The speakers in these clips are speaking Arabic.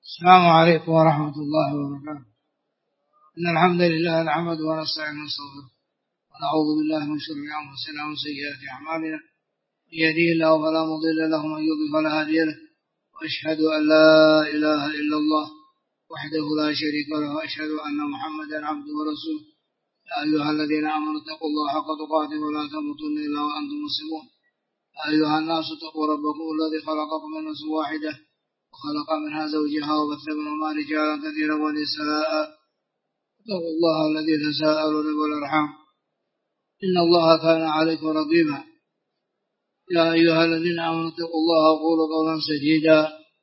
السلام عليكم ورحمة الله وبركاته. إن الحمد لله نحمده ونستعينه ونستغفره ونعوذ بالله من شرور أنفسنا ومن سيئات أعمالنا، من يهده الله فلا مضل له ومن يضلل فلا هادي له، وأشهد أن لا إله إلا الله وحده لا شريك له، وأشهد أن محمدا عبده ورسوله. يا أيها الذين آمنوا اتقوا الله حق تقاته ولا تموتن إلا وأنتم مسلمون. يا أيها الناس اتقوا ربكم الذي خلقكم من نفس واحدة وخلق منها زوجها وبث منهما رجالا كثيرا ونساء. اتقوا الله الذي تساءلون به والأرحام إن الله كان عليكم رقيبا. يا أيها الذين آمنوا اتقوا الله وقولوا قولا سديدا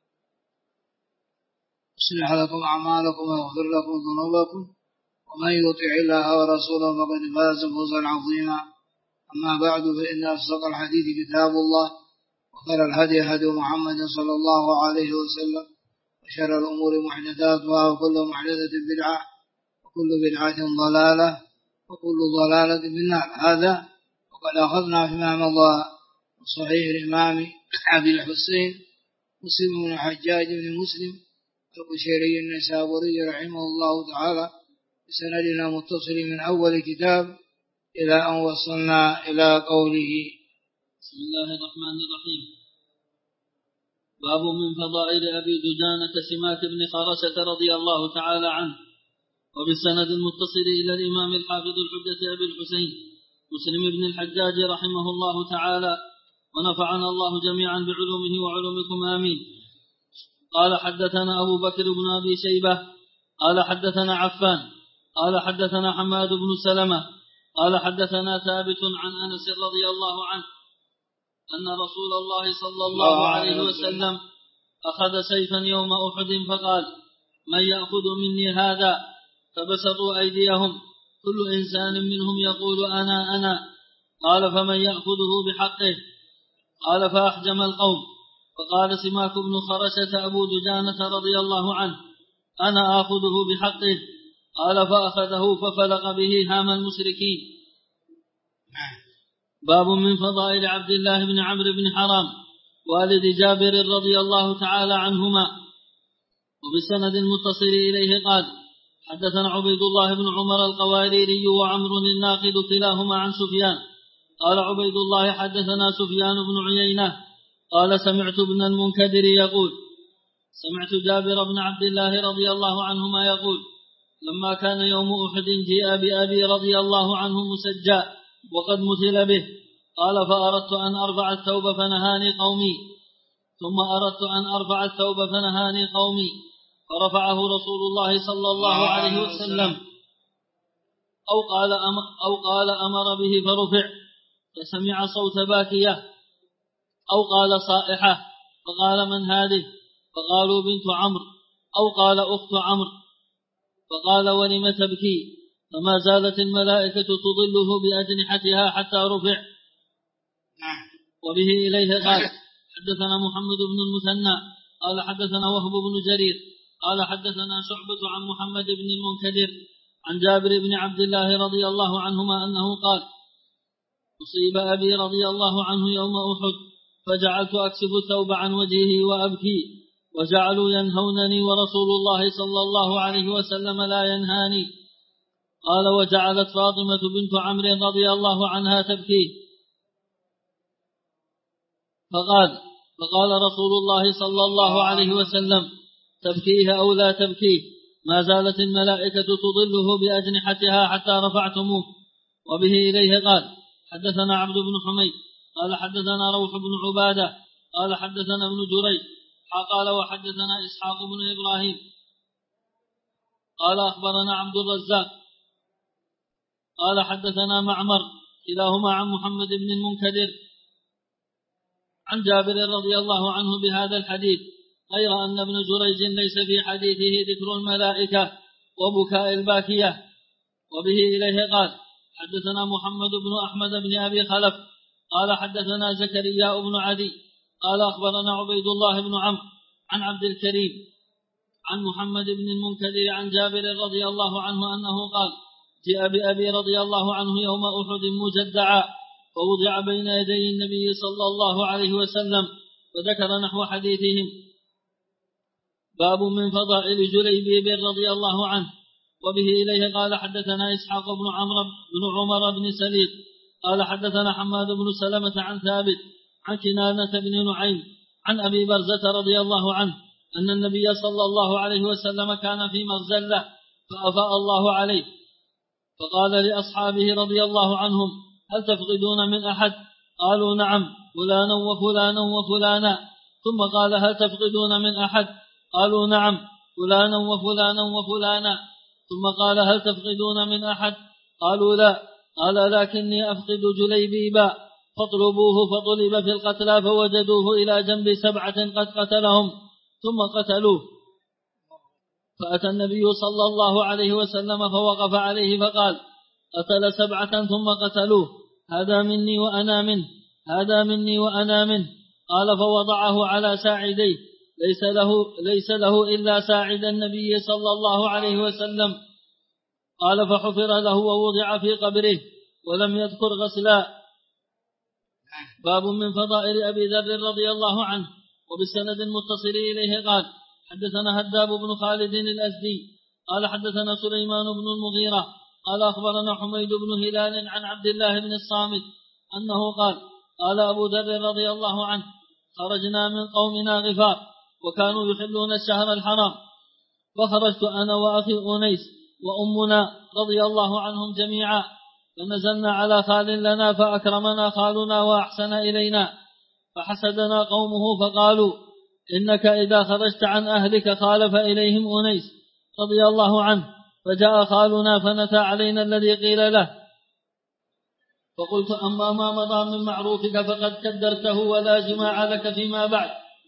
يصلح لكم أعمالكم ويغفر لكم ذنوبكم، ومن يطع الله ورسوله فقد فاز فوزا عظيما. أما بعد، فإن أصدق الحديث كتاب الله، وخير الهدي هدي محمد صلى الله عليه وسلم، وشر الأمور محدثاتها، وكل محدثة بدعة، وكل بدعة ضلالة، وكل ضلالة في النار. هذا وقد أخذنا فيما مضى صحيح الإمام أبي الحسين مسلم بن الحجاج بن مسلم القشيري النيسابوري رحمه الله تعالى بسندنا متصل من أول كتاب إلى أن وصلنا إلى قوله: بسم الله الرحمن الرحيم. باب من فضائل أبي دجانة سماك بن خرشة رضي الله تعالى عنه، وبالسند المتصل إلى الإمام الحافظ الحجة أبي الحسين مسلم بن الحجاج رحمه الله تعالى، ونفعنا الله جميعا بعلومه وعلومكم آمين. قال: حدثنا أبو بكر بن أبي شيبة قال حدثنا عفان قال حدثنا حماد بن سلمة قال حدثنا ثابت عن أنس رضي الله عنه أن رسول الله صلى الله عليه وسلم أخذ سيفا يوم أحد فقال: من يأخذ مني هذا؟ فبسطوا أيديهم، كل إنسان منهم يقول أنا. قال: فمن يأخذه بحقه؟ قال: فأحجم القوم. فقال سماك بن خرشة أبو دجانة رضي الله عنه: أنا آخذه بحقه. قال: فأخذه ففلق به هام المشركين. باب من فضائل عبد الله بن عمرو بن حرام والد جابر رضي الله تعالى عنهما، وبالسند المتصل إليه قال: حدثنا عبيد الله بن عمر القواريري وعمرو الناقد كلاهما عن سفيان. قال عبيد الله: حدثنا سفيان بن عيينة قال: سمعت ابن المنكدر يقول: سمعت جابر بن عبد الله رضي الله عنهما يقول: لما كان يوم أحد جيء بأبي رضي الله عنه مسجى وقد مثل به. قال: فأردت أن أرفع الثوب فنهاني قومي، ثم أردت أن أرفع الثوب فنهاني قومي، فرفعه رسول الله صلى الله عليه وسلم، أو قال أمر به فرفع، فسمع صوت باكية، أو قال صائحة، فقال: من هذه؟ فقالوا: بنت عمرو، أو قال: أخت عمرو. فقال: ولم تبكي؟ فما زالت الملائكة تظله بأجنحتها حتى رفع. وبه إليه قال: حدثنا محمد بن المثنى قال حدثنا وهب بن جرير قال حدثنا شعبة عن محمد بن المنكدر عن جابر بن عبد الله رضي الله عنهما أنه قال: أصيب أبي رضي الله عنه يوم أحد، فجعلت أكشف الثوب عن وجهه وأبكي، وجعلوا ينهونني ورسول الله صلى الله عليه وسلم لا ينهاني. قال: وجعلت فاطمة بنت عمرو رضي الله عنها تبكي، فقال رسول الله صلى الله عليه وسلم: تبكيه أو لا تبكيه؟ ما زالت الملائكة تظله بأجنحتها حتى رفعتموه. وبه إليه قال: حدثنا عبد بن حميد قال حدثنا روح بن عبادة قال حدثنا ابن جريج قال وحدثنا إسحاق بن إبراهيم قال أخبرنا عبد الرزاق قال حدثنا معمر كلاهما عن محمد بن المنكدر عن جابر رضي الله عنه بهذا الحديث، غير أن ابن جريج ليس في حديثه ذكر الملائكة وبكاء الباكية. وبه إليه قال: حدثنا محمد بن أحمد بن أبي خلف قال حدثنا زكريا بن عدي قال أخبرنا عبيد الله بن عمرو عن عبد الكريم عن محمد بن المنكدر عن جابر رضي الله عنه أنه قال: جاء بأبي رضي الله عنه يوم أحد مجدعا، فوضع بين يدي النبي صلى الله عليه وسلم، وذكر نحو حديثهم. باب من فضائل جليبيب رضي الله عنه. وبه إليه قال حدثنا إسحاق بن عمر بن سليق قال حدثنا حماد بن سلمة عن ثابت عن كنانة بن نعيم عن أبي برزة رضي الله عنه أن النبي صلى الله عليه وسلم كان في مغزلة فأفاء الله عليه فقال لأصحابه رضي الله عنهم هل تفقدون من أحد؟ قالوا نعم فلانا وفلانا وفلانا. ثم قال هل تفقدون من أحد؟ قالوا نعم فلانا وفلانا وفلانا. ثم قال هل تفقدون من أحد؟ قالوا لا. قال لكني أفقد جليبيبا فاطلبوه. فطلب في القتلى فوجدوه إلى جنب 7 قد قتلهم ثم قتلوه. فأتى النبي صلى الله عليه وسلم فوقف عليه فقال قتل 7 ثم قتلوه هذا مني وأنا منه هذا مني وأنا منه. قال فوضعه على ساعديه ليس له إلا ساعد النبي صلى الله عليه وسلم. قال فحفر له ووضع في قبره ولم يذكر غسلا. باب من فضائل أبي ذر رضي الله عنه. وبالسند المتصل إليه قال حدثنا هداب بن خالد الأزدي قال حدثنا سليمان بن المغيرة قال أخبرنا حميد بن هلال عن عبد الله بن الصامت أنه قال أبو ذر رضي الله عنه خرجنا من قومنا غفار وكانوا يحلون الشهر الحرام فخرجت أنا وأخي أنيس وأمنا رضي الله عنهم جميعا فنزلنا على خال لنا فأكرمنا خالنا وأحسن إلينا فحسدنا قومه فقالوا إنك إذا خرجت عن أهلك خالف إليهم أنيس رضي الله عنه. فجاء خالنا فنتى علينا الذي قيل له فقلت أما ما مضى من معروفك فقد كدرته ولا جماع لك فيما بعد.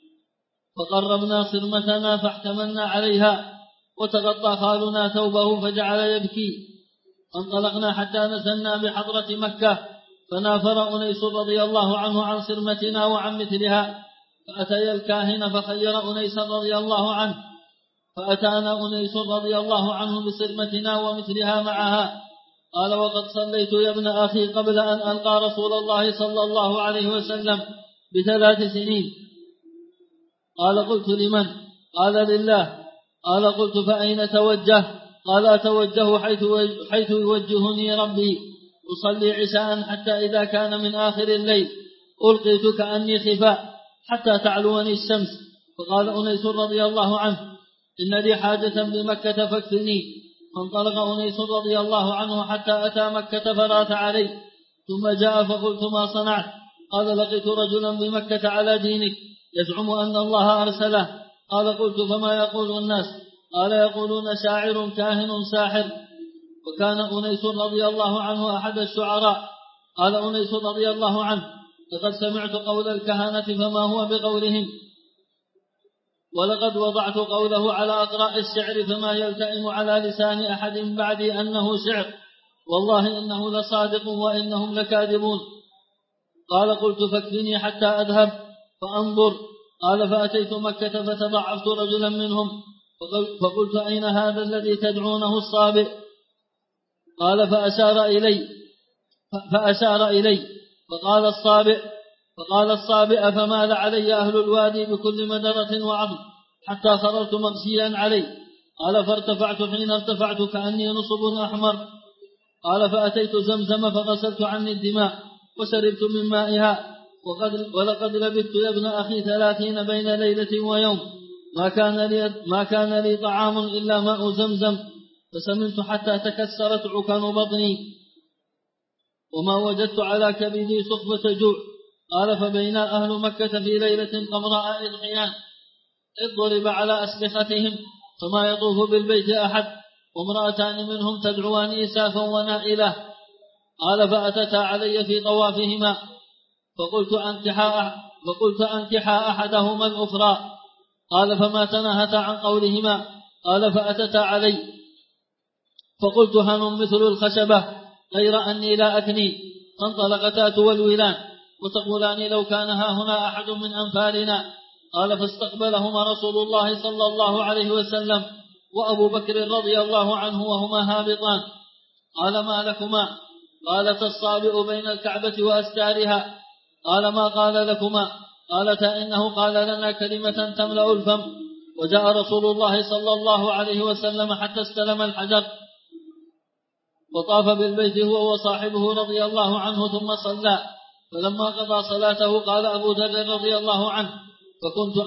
فقربنا صرمتنا فاحتملنا عليها وتغطى خالنا ثوبه فجعل يبكي. فانطلقنا حتى نزلنا بحضرة مكة فنافر أنيس رضي الله عنه عن صرمتنا وعن مثلها فأتي الكاهن فخير أنيس رضي الله عنه فأتانا أنيس رضي الله عنه بصرمتنا ومثلها معها. قال وقد صليت يا ابن أخي قبل أن ألقى رسول الله صلى الله عليه وسلم ب3 سنين. قال قلت لمن؟ قال لله. قال قلت فأين توجه؟ قال أتوجه حيث يوجهني ربي أصلي عشاء حتى إذا كان من آخر الليل ألقيت كأني خفاء حتى تعلوني الشمس. فقال أنيس رضي الله عنه إن لي حاجة بمكة فاكفني. فانطلق أنيس رضي الله عنه حتى أتى مكة فرات عليه ثم جاء فقلت ما صنعت؟ قال لقيت رجلا بمكة على دينك يزعم أن الله أرسله. قال قلت فما يقول الناس؟ قال يقولون شاعر كاهن ساحر. وكان أنيس رضي الله عنه أحد الشعراء. قال أنيس رضي الله عنه لقد سمعت قول الكهنة فما هو بقولهم ولقد وضعت قوله على أقراء الشعر فما يلتئم على لسان أحد بعدي أنه شعر والله إنه لصادق وإنهم لكاذبون. قال قلت فاكفني حتى أذهب فأنظر. قال فأتيت مكة فتضعفت رجلا منهم فقلت أين هذا الذي تدعونه الصابئ؟ قال فأشار إلي فقال الصابئ فمال علي أهل الوادي بكل مدرة وعظم حتى خررت مغشيا عليه. قال فارتفعت حين ارتفعت كأني نصب أحمر. قال فأتيت زمزم فغسلت عني الدماء وشربت من مائها ولقد لبثت يا ابن أخي 30 بين ليلة ويوم ما كان لي طعام إلا ماء زمزم فسمنت حتى تكسرت عكن بطني وما وجدت على كبدي صخبة جوع. قال فبينا أهل مكة في ليلة قمراء إضحيان إذ ضرب على أسلحتهم فما يطوف بالبيت أحد وامرأتان منهم تدعوان إسافا ونائلة. قال فأتتا علي في طوافهما فقلت أنكحا أحدهما الأخرى. قال فما تناهتا عن قولهما. قال فأتتا علي فقلت هن مثل الخشبة غير أني لا أكني. فانطلقتا تولولان وتقولان لو كان هاهنا أحد من أنفالنا. قال فاستقبلهما رسول الله صلى الله عليه وسلم وأبو بكر رضي الله عنه وهما هابطان. قال ما لكما؟ قالت الصابئ بين الكعبة وأستارها. قال ما قال لكما؟ قالتا إنه قال لنا كلمة تملأ الفم وجاء رسول الله صلى الله عليه وسلم حتى استلم الحجر وطاف بالبيت هو وصاحبه رضي الله عنه ثم صلى. فلما قضى صلاته قال أبو ذر رضي الله عنه فكنت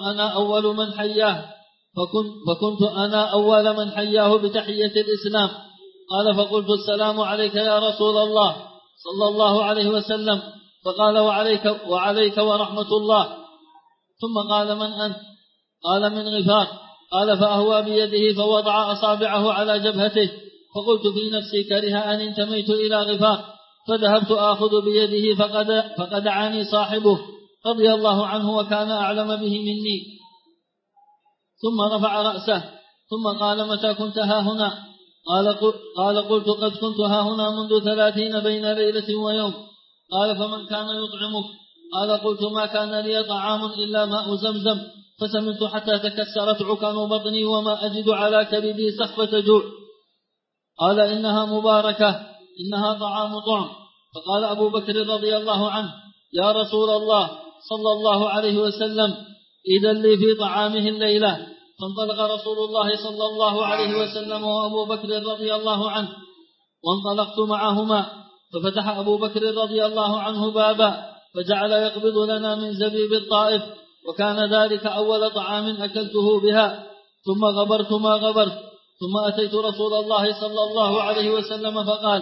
أنا أول من حياه بتحية الإسلام. قال فقلت السلام عليك يا رسول الله صلى الله عليه وسلم. فقال وعليك ورحمة الله. ثم قال من أنت؟ قال من غفار. قال فأهوى بيده فوضع أصابعه على جبهته. فقلت في نفسي كره أن انتميت إلى غفار، فذهبت آخذ بيده فقدعني صاحبه رضي الله عنه وكان أعلم به مني. ثم رفع رأسه ثم قال متى كنت ها هنا؟ قال قلت قد كنت ها هنا منذ 30 بين ليلة ويوم. قال فمن كان يطعمك؟ قال قلت ما كان لي طعام إلا ماء زمزم، فسمنت حتى تكسرت عكن بطني وما أجد على كبدي سخفة جوع. قال إنها مباركة، إنها طعام طعم. فقال أبو بكر رضي الله عنه يا رسول الله صلى الله عليه وسلم إذن لي في طعامه الليلة. فانطلق رسول الله صلى الله عليه وسلم وأبو بكر رضي الله عنه وانطلقت معهما. ففتح أبو بكر رضي الله عنه بابا فجعل يقبض لنا من زبيب الطائف، وكان ذلك أول طعام أكلته بها. ثم غبرت ما غبرت. ثم أتيت رسول الله صلى الله عليه وسلم فقال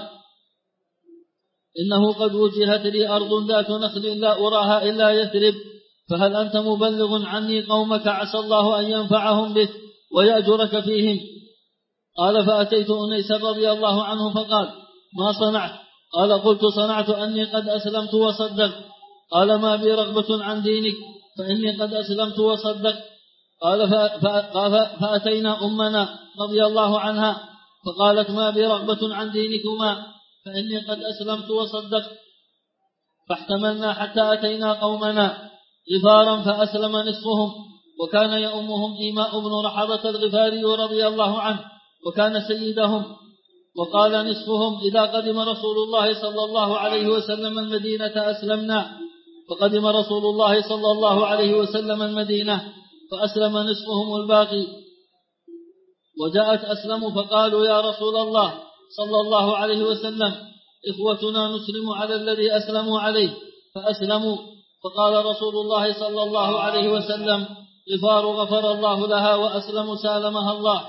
إنه قد وجهت لي أرض ذات نخل لا أراها إلا يثرب، فهل أنت مبلغ عني قومك عسى الله أن ينفعهم بك ويأجرك فيهم؟ قال فأتيت أنيس رضي الله عنه فقال ما صنعت؟ قال قلت صنعت أني قد أسلمت وصدقت. قال ما بي رغبة عن دينك فإني قد أسلمت وصدقت. قال فأتينا أمنا رضي الله عنها فقالت ما بي رغبة عن دينكما فإني قد أسلمت وصدقت. فاحتملنا حتى أتينا قومنا غفارا فأسلم نصفهم، وكان يؤمهم إيماء بن رحضة الغفاري رضي الله عنه وكان سيدهم. وقال نصفهم إذا قدم رسول الله صلى الله عليه وسلم المدينة أسلمنا. فقدم رسول الله صلى الله عليه وسلم المدينة فأسلم نصفهم الباقي. وجاءت أسلم فقالوا يا رسول الله صلى الله عليه وسلم إخوتنا نسلم على الذي أسلموا عليه فأسلموا. فقال رسول الله صلى الله عليه وسلم غفار غفر الله لها وأسلم سالمها الله.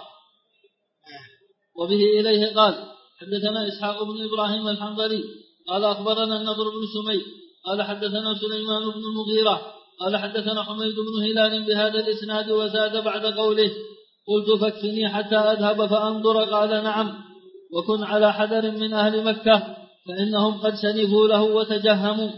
وبه إليه قال حدثنا إسحاق بن إبراهيم الحنظلي قال أخبرنا النضر بن سمي قال حدثنا سليمان بن المغيرة قال حدثنا حميد بن هلال بهذا الإسناد وزاد بعد قوله قلت فاكفني حتى أذهب فأنظر. قال نعم، وكن على حذر من أهل مكة فإنهم قد سنفوا له وتجهموا.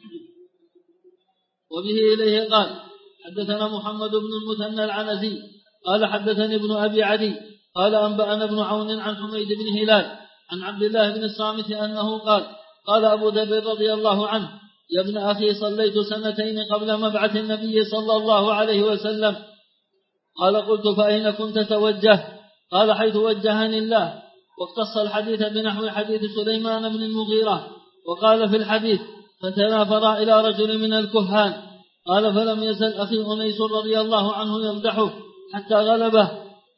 وبه إليه قال حدثنا محمد بن المثنى العنزي قال حدثني ابن أبي عدي قال أنبأنا ابن عون عن حميد بن هلال عن عبد الله بن الصامت أنه قال أبو ذر رضي الله عنه يا ابن أخي صليت 2 قبل مبعث النبي صلى الله عليه وسلم. قال قلت فأين كنت توجه؟ قال حيث وجهني الله. واقتص الحديث بنحو حديث سليمان بن المغيرة. وقال في الحديث فتنافر إلى رجل من الكهان. قال فلم يزل أخي أنيس رضي الله عنه يمدحه حتى غلبه.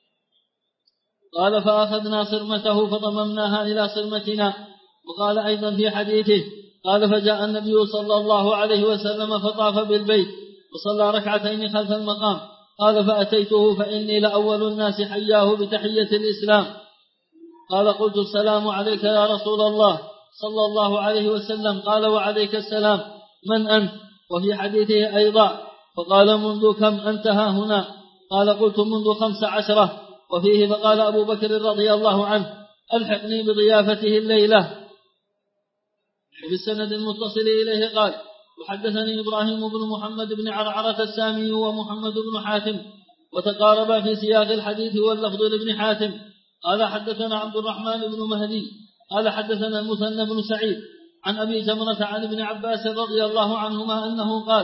قال فأخذنا صرمته فضممناها إلى صرمتنا. وقال أيضا في حديثه قال فجاء النبي صلى الله عليه وسلم فطاف بالبيت وصلى 2 ركعتين خلف المقام. قال فأتيته فإني لأول الناس حياه بتحية الإسلام. قال قلت السلام عليك يا رسول الله صلى الله عليه وسلم. قال وعليك السلام، من أنت؟ وفي حديثه أيضا فقال منذ كم أنت ها هنا؟ قال قلت منذ 15. وفيه فقال أبو بكر رضي الله عنه ألحقني بضيافته الليلة. وبالسند المتصل إليه قال وحدثني إبراهيم بن محمد بن عرعرة السامي ومحمد بن حاتم وتقاربا في سياق الحديث واللفظ لابن حاتم. قال حدثنا عبد الرحمن بن مهدي قال حدثنا المثنى بن سعيد عن أبي جمرة عن ابن عباس رضي الله عنهما أنه قال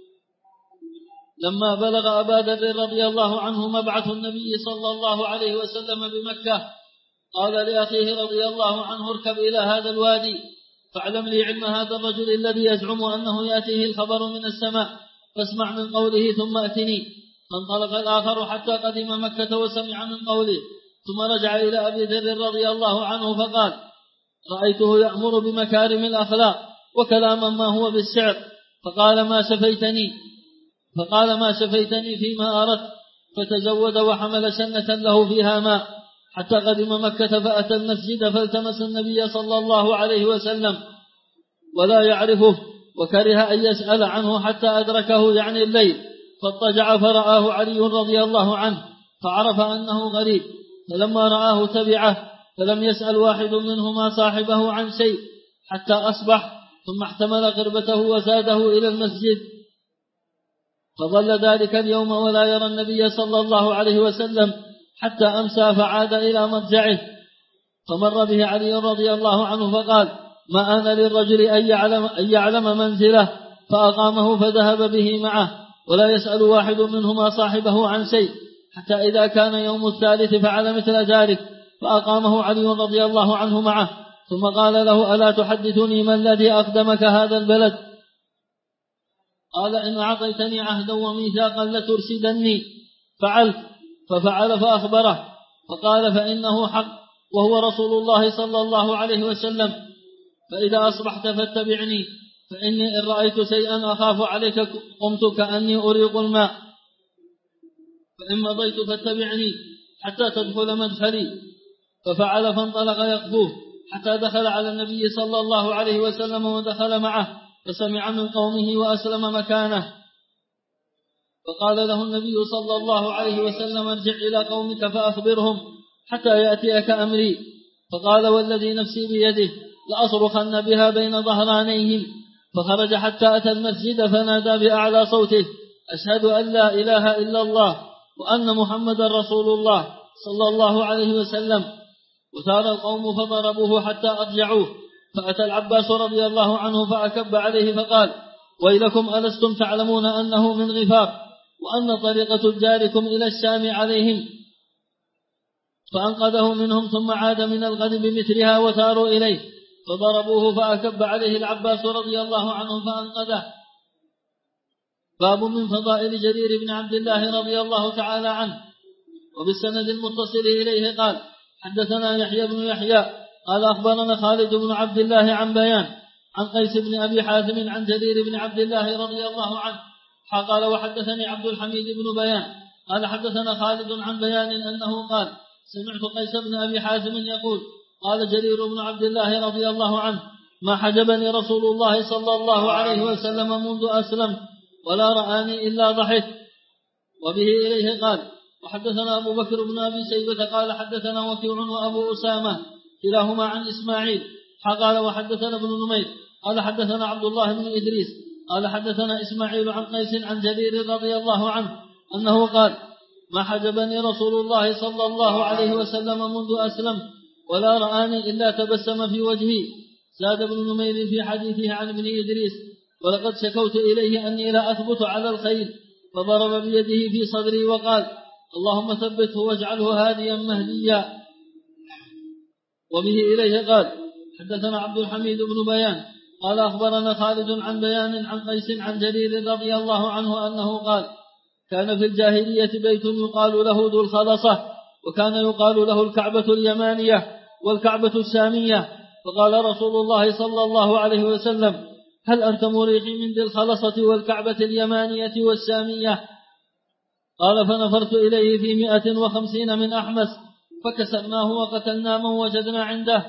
لما بلغ أبا ذر رضي الله عنه مبعث النبي صلى الله عليه وسلم بمكة قال لأخيه رضي الله عنه اركب إلى هذا الوادي فاعلم لي علم هذا الرجل الذي يزعم أنه يأتيه الخبر من السماء فاسمع من قوله ثم أتني. فانطلق الآخر حتى قدم مكة وسمع من قوله، ثم رجع إلى أبي ذر رضي الله عنه فقال: رأيته يأمر بمكارم الأخلاق وكلاما ما هو بالسعر، فقال ما شفيتني فيما أردت، فتزود وحمل شنة له فيها ماء حتى قدم مكة، فأتى المسجد فالتمس النبي صلى الله عليه وسلم ولا يعرفه، وكره أن يسأل عنه حتى أدركه يعني الليل، فاضطجع فرآه علي رضي الله عنه فعرف أنه غريب، فلما رآه تبعه، فلم يسأل واحد منهما صاحبه عن شيء حتى أصبح، ثم احتمل قربته وزاده إلى المسجد، فظل ذلك اليوم ولا يرى النبي صلى الله عليه وسلم حتى أمسى، فعاد إلى مضجعه، فمر به علي رضي الله عنه فقال: ما آن للرجل أن يعلم منزله، فأقامه فذهب به معه، ولا يسأل واحد منهما صاحبه عن شيء، حتى إذا كان يوم الثالث فعل مثل ذلك، فأقامه علي رضي الله عنه معه، ثم قال له: ألا تحدثني ما الذي أقدمك هذا البلد؟ قال: إن أعطيتني عهدا وميثاقا لترشدني. ففعل فأخبره، فقال: فإنه حق، وهو رسول الله صلى الله عليه وسلم، فإذا أصبحت فاتبعني، فإني إن رأيت شيئا أخاف عليك قمت كأني أريق الماء، فإن مضيت فاتبعني حتى تدخل مدخلي. ففعل فانطلق يقفوه حتى دخل على النبي صلى الله عليه وسلم ودخل معه، فسمع من قومه وأسلم مكانه، فقال له النبي صلى الله عليه وسلم: ارجع إلى قومك فأخبرهم حتى يأتيك أمري. فقال: والذي نفسي بيده لأصرخن بها بين ظهرانيهم. فخرج حتى أتى المسجد فنادى بأعلى صوته: أشهد أن لا إله إلا الله وأن محمد رسول الله صلى الله عليه وسلم. وثار القوم فضربوه حتى أرجعوه، فأتى العباس رضي الله عنه فأكب عليه فقال: ويلكم ألستم تعلمون أنه من غفار، وأن طريقة تجاركم إلى الشام عليهم؟ فأنقذه منهم، ثم عاد من الغد بمثلها وثاروا إليه فضربوه، فأكب عليه العباس رضي الله عنه فأنقذه. باب من فضائل جرير بن عبد الله رضي الله تعالى عنه. وبالسند المتصل إليه قال: حدثنا يحيى بن يحيى قال أخبرنا خالد بن عبد الله عن بيان عن قيس بن أبي حازم عن جرير بن عبد الله رضي الله عنه قال: وحدثني عبد الحميد بن بيان قال حدثنا خالد عن بيان أنه قال: سمعت قيس بن أبي حازم يقول: قال جرير بن عبد الله رضي الله عنه: ما حجبني رسول الله صلى الله عليه وسلم منذ أسلمت، ولا رآني إلا ضحك. وبه إليه قال: وحدثنا أبو بكر بن أبي شيبة قال حدثنا وكيع وأبو أسامة كلاهما عن إسماعيل قال: وحدثنا ابن نمير قال حدثنا عبد الله بن إدريس قال حدثنا إسماعيل عن قيس عن جرير رضي الله عنه أنه قال: ما حجبني رسول الله صلى الله عليه وسلم منذ أسلم، ولا رآني إلا تبسم في وجهي. زاد ابن نمير في حديثه عن ابن إدريس: ولقد شكوت إليه أني لا أثبت على الخير، فضرب بيده في صدري وقال: اللهم ثبته واجعله هاديا مهديا. وبه إليه قال: حدثنا عبد الحميد بن بيان قال أخبرنا خالد عن بيان عن قيس عن جرير رضي الله عنه أنه قال: كان في الجاهلية بيت يقال له ذو الخلصة، وكان يقال له الكعبة اليمانية والكعبة الشامية. فقال رسول الله صلى الله عليه وسلم: هل أنت مريحي من ذي الخلصة والكعبة اليمانية والشامية؟ قال: فنفرت إليه في 150 من أحمس، فكسرناه وقتلنا من وجدنا عنده،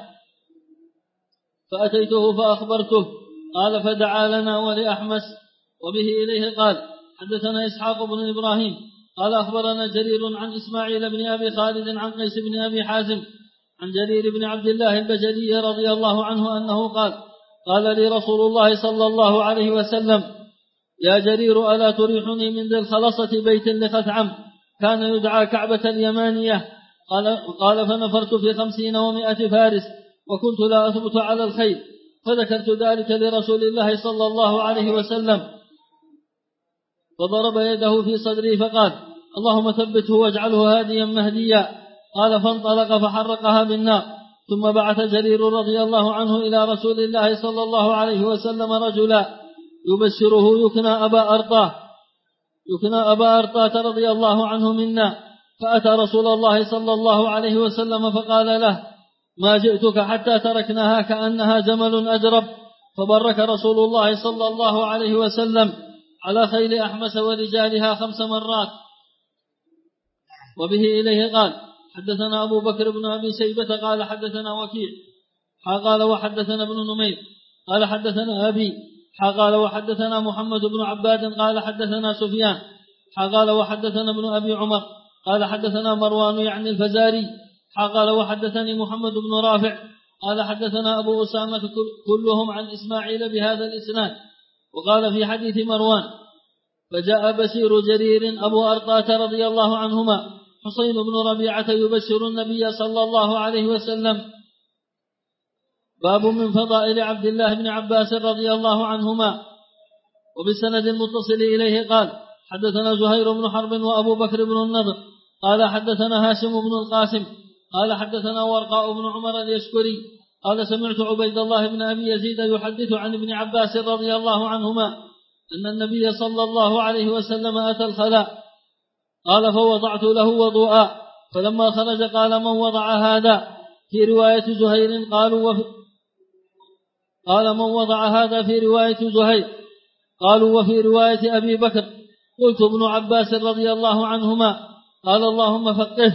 فأتيته فأخبرته، قال: فدعا لنا ولأحمس. وبه إليه قال: حدثنا إسحاق بن إبراهيم قال أخبرنا جرير عن إسماعيل بن أبي خالد عن قيس بن أبي حازم عن جرير بن عبد الله البجلي رضي الله عنه أنه قال: قال لي رسول الله صلى الله عليه وسلم: يا جرير، ألا تريحني من ذي الخلصة بيت لخثعم كان يدعى كعبة اليمانية؟ قال: فنفرت في 50 و100 فارس، وكنت لا أثبت على الخير، فذكرت ذلك لرسول الله صلى الله عليه وسلم، فضرب يده في صدري فقال: اللهم ثبته واجعله هاديا مهديا. قال: فانطلق فحرقها بالنار. ثم بعث جرير رضي الله عنه إلى رسول الله صلى الله عليه وسلم رجلا يبشره يكنى أبا أرطاه، يكنى أبا أرطاة رضي الله عنه منا، فأتى رسول الله صلى الله عليه وسلم فقال له: ما جئتك حتى تركناها كأنها جمل أجرب. فبرك رسول الله صلى الله عليه وسلم على خيل أحمس ورجالها 5 مرات. وبه إليه قال: حدثنا أبو بكر بن أبي شيبة قال حدثنا وكيع قال وحدثنا ابن نمير قال حدثنا أبي قال وحدثنا محمد بن عباد قال حدثنا سفيان قال وحدثنا ابن أبي عمر قال حدثنا مروان يعني الفزاري قال وحدثني محمد بن رافع قال حدثنا أبو أسامة كلهم عن إسماعيل بهذا الإسناد. وقال في حديث مروان: فجاء بشير جرير أبو أرطاة رضي الله عنهما حسين بن ربيعة يبشر النبي صلى الله عليه وسلم. باب من فضائل عبد الله بن عباس رضي الله عنهما. وبالسند المتصل إليه قال: حدثنا زهير بن حرب وأبو بكر بن النضر قال حدثنا هاشم بن القاسم قال حدثنا ورقاء بن عمر اليشكري قال سمعت عبيد الله بن أبي يزيد يحدث عن ابن عباس رضي الله عنهما أن النبي صلى الله عليه وسلم أتى الخلاء قال فوضعت له وضوءا، فلما خرج قال: من وضع هذا؟ في رواية زهير قال من وضع هذا في رواية زهير. قالوا: وفي رواية أبي بكر. قلت: ابن عباس رضي الله عنهما. قال: اللهم فقه.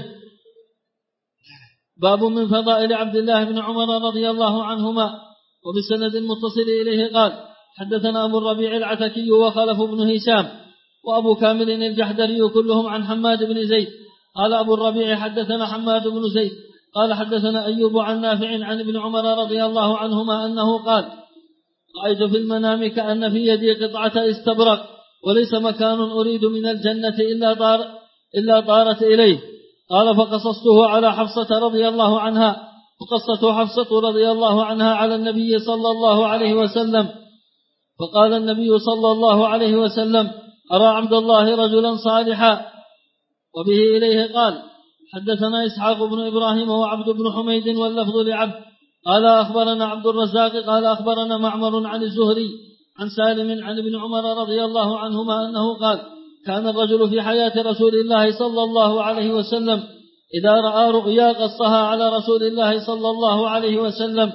باب من فضائل عبد الله بن عمر رضي الله عنهما. وبالسند المتصل إليه قال: حدثنا أبو الربيع العتكي وخلف بن هشام وأبو كامل الجحدري كلهم عن حماد بن زيد. قال أبو الربيع: حدثنا حماد بن زيد قال حدثنا أيوب عن نافع عن ابن عمر رضي الله عنهما أنه قال: رأيت في المنام كأن في يدي قطعة استبرق، وليس مكان أريد من الجنة إلا طارت إليه. قال: فقصصته على حفصة رضي الله عنها، فقصته حفصة رضي الله عنها على النبي صلى الله عليه وسلم، فقال النبي صلى الله عليه وسلم: أرى عبد الله رجلا صالحا. وبه إليه قال: حدثنا إسحاق بن إبراهيم وعبد بن حميد واللفظ لعبد قال أخبرنا عبد الرزاق قال أخبرنا معمر عن الزهري عن سالم عن ابن عمر رضي الله عنهما أنه قال: كان الرجل في حياة رسول الله صلى الله عليه وسلم إذا رأى رؤيا قصها على رسول الله صلى الله عليه وسلم،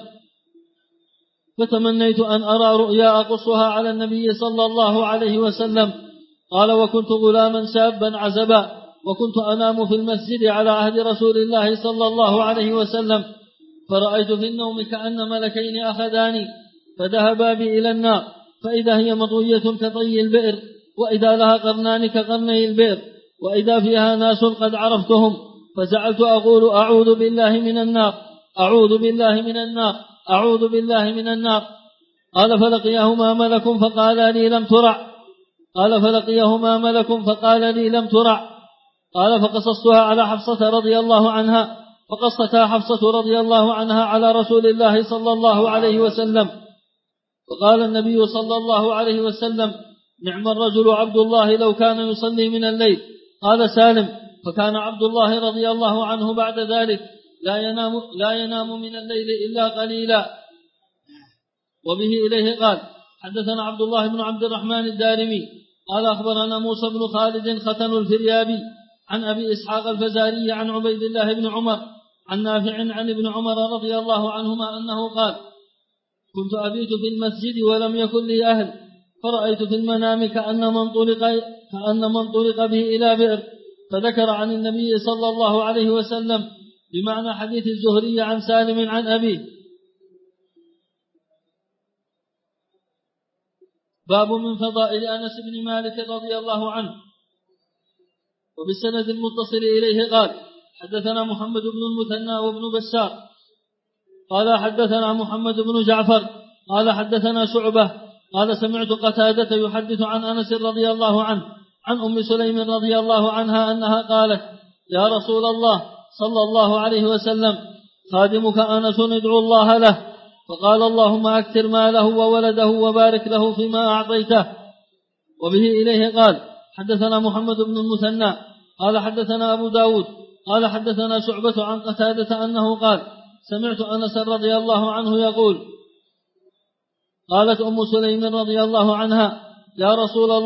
فتمنيت أن أرى رؤيا أقصها على النبي صلى الله عليه وسلم. قال: وكنت غلاما شابا عزبا، وكنت أنام في المسجد على عهد رسول الله صلى الله عليه وسلم، فرأيت في النوم كأن ملكين أخذاني فذهبا بي إلى النار، فإذا هي مطوية كطي البئر، وإذا لها قرنان كقرني البئر، وإذا فيها ناس قد عرفتهم، فجعلت أقول: أعوذ بالله من النار، أعوذ بالله من النار، أعوذ بالله من النار. قال: فلقيهما ملك فقال لي: لم ترع. قال: فلقيهما ملك فقال لي: لم ترع. قال: فقصصتها على حفصة رضي الله عنها، فقصتها حفصة رضي الله عنها على رسول الله صلى الله عليه وسلم. فقال النبي صلى الله عليه وسلم: نعم الرجل عبد الله لو كان يصلي من الليل. قال سالم: فكان عبد الله رضي الله عنه بعد ذلك لا ينام من الليل إلا قليلا. وبه إليه قال: حدثنا عبد الله بن عبد الرحمن الدارمي قال أخبرنا موسى بن خالد ختن الفريابي عن أبي إسحاق الفزاري عن عبيد الله بن عمر عن نافع عن ابن عمر رضي الله عنهما أنه قال: كنت أبيت في المسجد ولم يكن لي أهل، فرأيت في المنام كأن من طلق به إلى بئر، فذكر عن النبي صلى الله عليه وسلم بمعنى حديث الزهري عن سالم عن أبيه. باب من فضائل أنس بن مالك رضي الله عنه. وبالسند المتصل إليه قال: حدثنا محمد بن المثنى وابن بشار قال حدثنا محمد بن جعفر قال حدثنا شعبة قال سمعت قتادة يحدث عن أنس رضي الله عنه عن أم سليم رضي الله عنها أنها قالت: يا رسول الله صلى الله عليه وسلم، خادمك أنس ادعو الله له. فقال: اللهم أكثر ماله وولده وبارك له فيما أعطيته. وبه إليه قال: حدثنا محمد بن المثنى قال حدثنا أبو داود قال حدثنا شعبة عن قتادة أنه قال: سمعت أنس رضي الله عنه يقول: قالت أم سليم رضي الله عنها: يا رسول الله،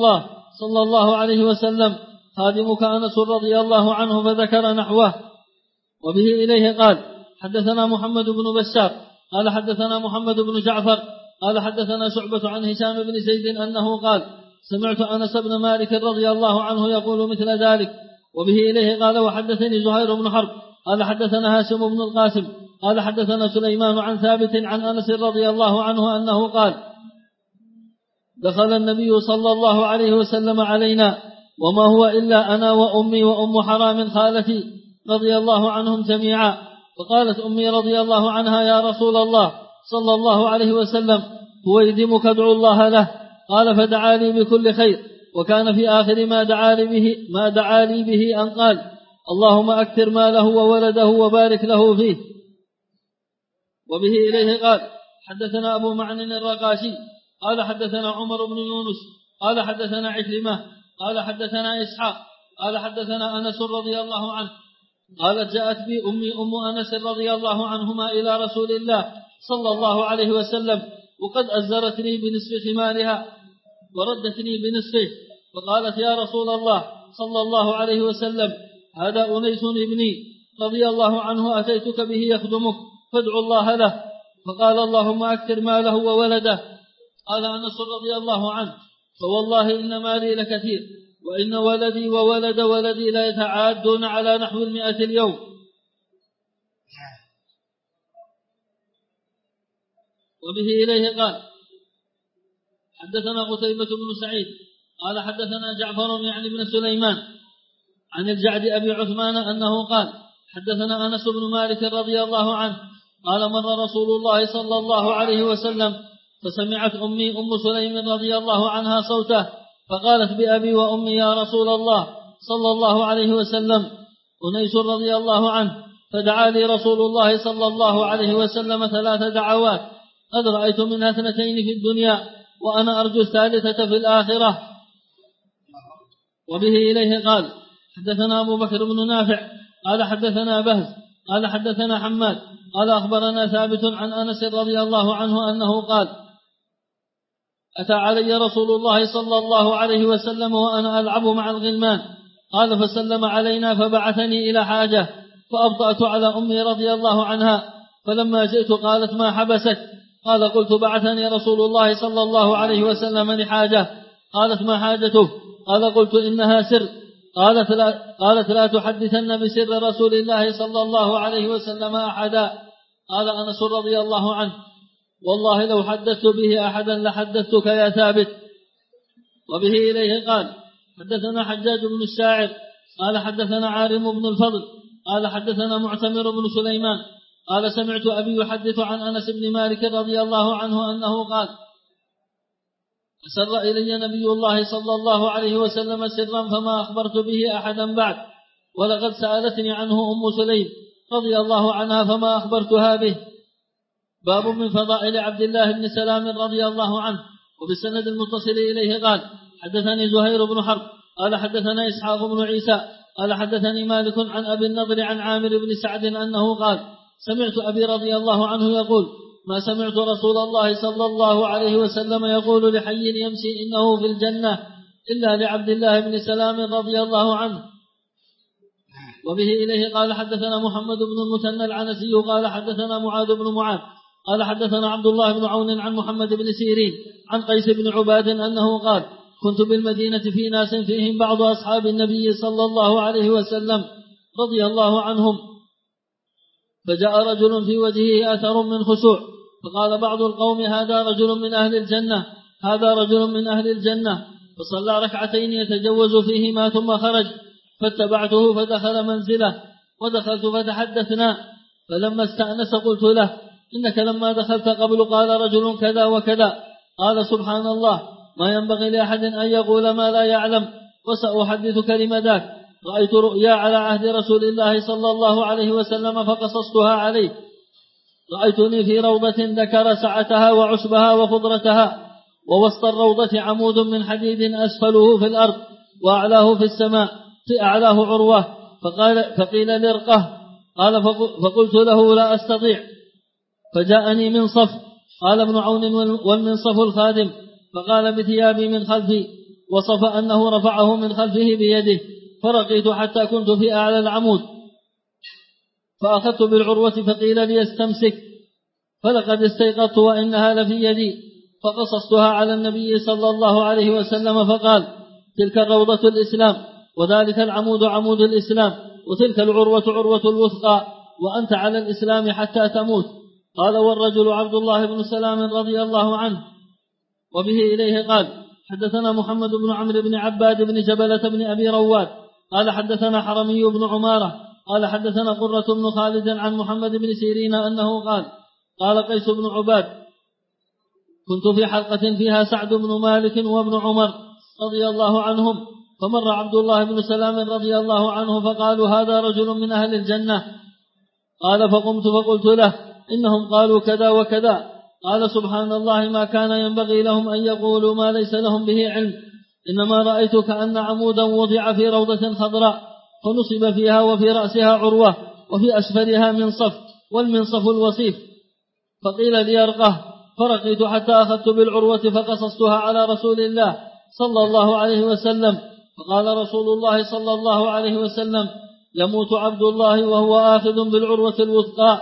صلى الله عليه وسلم خادمك أنس رضي الله عنه فذكر نحوه. وبه إليه قال حدثنا محمد بن بشار قال حدثنا محمد بن جعفر قال حدثنا شعبة عن هشام بن زيد أنه قال سمعت أنس بن مالك رضي الله عنه يقول مثل ذلك. وبه إليه قال وحدثني زهير بن حرب قال حدثنا هاشم بن القاسم قال حدثنا سليمان عن ثابت عن أنس رضي الله عنه أنه قال دخل النبي صلى الله عليه وسلم علينا وما هو إلا أنا وأمي وأم حرام خالتي رضي الله عنهم جميعا. فقالت أمي رضي الله عنها يا رسول الله صلى الله عليه وسلم هويدمك ادعو الله له. قال فدعا لي بكل خير. وكان في آخر ما دعا لي به أن قال اللهم أكثر ماله وولده وبارك له فيه. وبه إليه قال حدثنا أبو معن الرقاشي قال حدثنا عمر بن يونس قال حدثنا عكرمة قال حدثنا إسحاق قال حدثنا أنس رضي الله عنه قالت جاءت بي أمي أم أنس رضي الله عنهما إلى رسول الله صلى الله عليه وسلم وقد أزرتني بنصف خمارها وردتني بنصفه. فقالت يا رسول الله صلى الله عليه وسلم هذا أنيس ابني رضي الله عنه أتيتك به يخدمك فادعو الله له. فقال اللهم أكثر ماله وولده. قال أنس رضي الله عنه فوالله إن مالي لكثير وإن ولدي وولد ولدي لا يتعادون على نحو 100 اليوم. وبه إليه قال حدثنا قتيبة بن سعيد قال حدثنا جعفر يعني بن سليمان عن الجعد أبي عثمان أنه قال حدثنا أنس بن مالك رضي الله عنه قال مر رسول الله صلى الله عليه وسلم فسمعت أمي أم سليم رضي الله عنها صوته فقالت بأبي وأمي يا رسول الله صلى الله عليه وسلم أنيس رضي الله عنه. فدعا لي رسول الله صلى الله عليه وسلم 3 دعوات قد رأيت منها 2 في الدنيا وأنا أرجو الثالثة في الآخرة. وبه إليه قال حدثنا أبو بكر بن نافع قال حدثنا بهز قال حدثنا حماد قال أخبرنا ثابت عن أنس رضي الله عنه أنه قال أتى علي رسول الله صلى الله عليه وسلم وأنا ألعب مع الغلمان قال فسلم علينا فبعثني إلى حاجة فأبطأت على أمي رضي الله عنها. فلما جئت قالت ما حبسك؟ قال قلت بعثني رسول الله صلى الله عليه وسلم لحاجة. قالت ما حاجته؟ قال قلت إنها سر. قالت لا تحدثن بسر رسول الله صلى الله عليه وسلم أحدا. قال أنس رضي الله عنه والله لو حدثت به أحدا لحدثتك يا ثابت. وبه إليه قال حدثنا حجاج بن الشاعر قال حدثنا عارم بن الفضل قال حدثنا معتمر بن سليمان قال سمعت أبي يحدث عن أنس بن مالك رضي الله عنه أنه قال أسر إلي نبي الله صلى الله عليه وسلم سرا فما أخبرت به أحدا بعد ولقد سألتني عنه أم سليم رضي الله عنها فما أخبرتها به. باب من فضائل عبد الله بن سلام رضي الله عنه. وبالسند المتصل إليه قال حدثني زهير بن حرب قال حدثنا إسحاق بن عيسى قال حدثني مالك عن أبي النضر عن عامر بن سعد أنه قال سمعت أبي رضي الله عنه يقول ما سمعت رسول الله صلى الله عليه وسلم يقول لحي يمشي إنه في الجنة إلا لعبد الله بن سلام رضي الله عنه. وبه إليه قال حدثنا محمد بن المثنى العنسي قال حدثنا معاذ بن معاذ قال حدثنا عبد الله بن عون عن محمد بن سيرين عن قيس بن عباد أنه قال كنت بالمدينة في ناس فيهم بعض أصحاب النبي صلى الله عليه وسلم رضي الله عنهم فجاء رجل في وجهه أثر من خشوع فقال بعض القوم هذا رجل من أهل الجنة هذا رجل من أهل الجنة. فصلى ركعتين يتجوز فيهما ثم خرج فاتبعته فدخل منزله ودخلت فتحدثنا فلما استأنس قلت له إنك لما دخلت قبل قال رجل كذا وكذا. قال سبحان الله ما ينبغي لأحد أن يقول ما لا يعلم وسأحدثك لمداك. رأيت رؤيا على عهد رسول الله صلى الله عليه وسلم فقصصتها عليه. رأيتني في روضة ذكر سعتها وعشبها وخضرتها ووسط الروضة عمود من حديد أسفله في الأرض وأعلاه في السماء في أعلاه عروة فقيل لرقه قال فقلت له لا أستطيع فجاءني منصف قال ابن عون والمنصف الخادم فقال بثيابي من خلفي وصف أنه رفعه من خلفه بيده، فرقيت حتى كنت في أعلى العمود، فأخذت بالعروة فقيل لي استمسك، فلقد استيقظت وإنها لفي يدي، فقصصتها على النبي صلى الله عليه وسلم فقال: تلك الروضة الإسلام، وذلك العمود عمود الإسلام، وتلك العروة عروة الوثقى، وأنت على الإسلام حتى تموت. قال: والرجل عبد الله بن سلام رضي الله عنه. وبه إليه قال: حدثنا محمد بن عمرو بن عباد بن جبلة بن أبي رواد قال حدثنا حرمي بن عمارة قال حدثنا قرة بن خالد عن محمد بن سيرين أنه قال قيس بن عباد: كنت في حلقة فيها سعد بن مالك وابن عمر رضي الله عنهم، فمر عبد الله بن سلام رضي الله عنه فقالوا: هذا رجل من أهل الجنة. قال: فقمت فقلت له: إنهم قالوا كذا وكذا. قال: سبحان الله، ما كان ينبغي لهم أن يقولوا ما ليس لهم به علم، إنما رأيت كأن عمودا وضع في روضة خضراء، فنصب فيها وفي رأسها عروة، وفي أسفلها منصف، والمنصف الوصيف، فقيل لي ارقه، فرقيت حتى أخذت بالعروة فقصصتها على رسول الله صلى الله عليه وسلم، فقال رسول الله صلى الله عليه وسلم: يموت عبد الله وهو آخذ بالعروة الوثقى.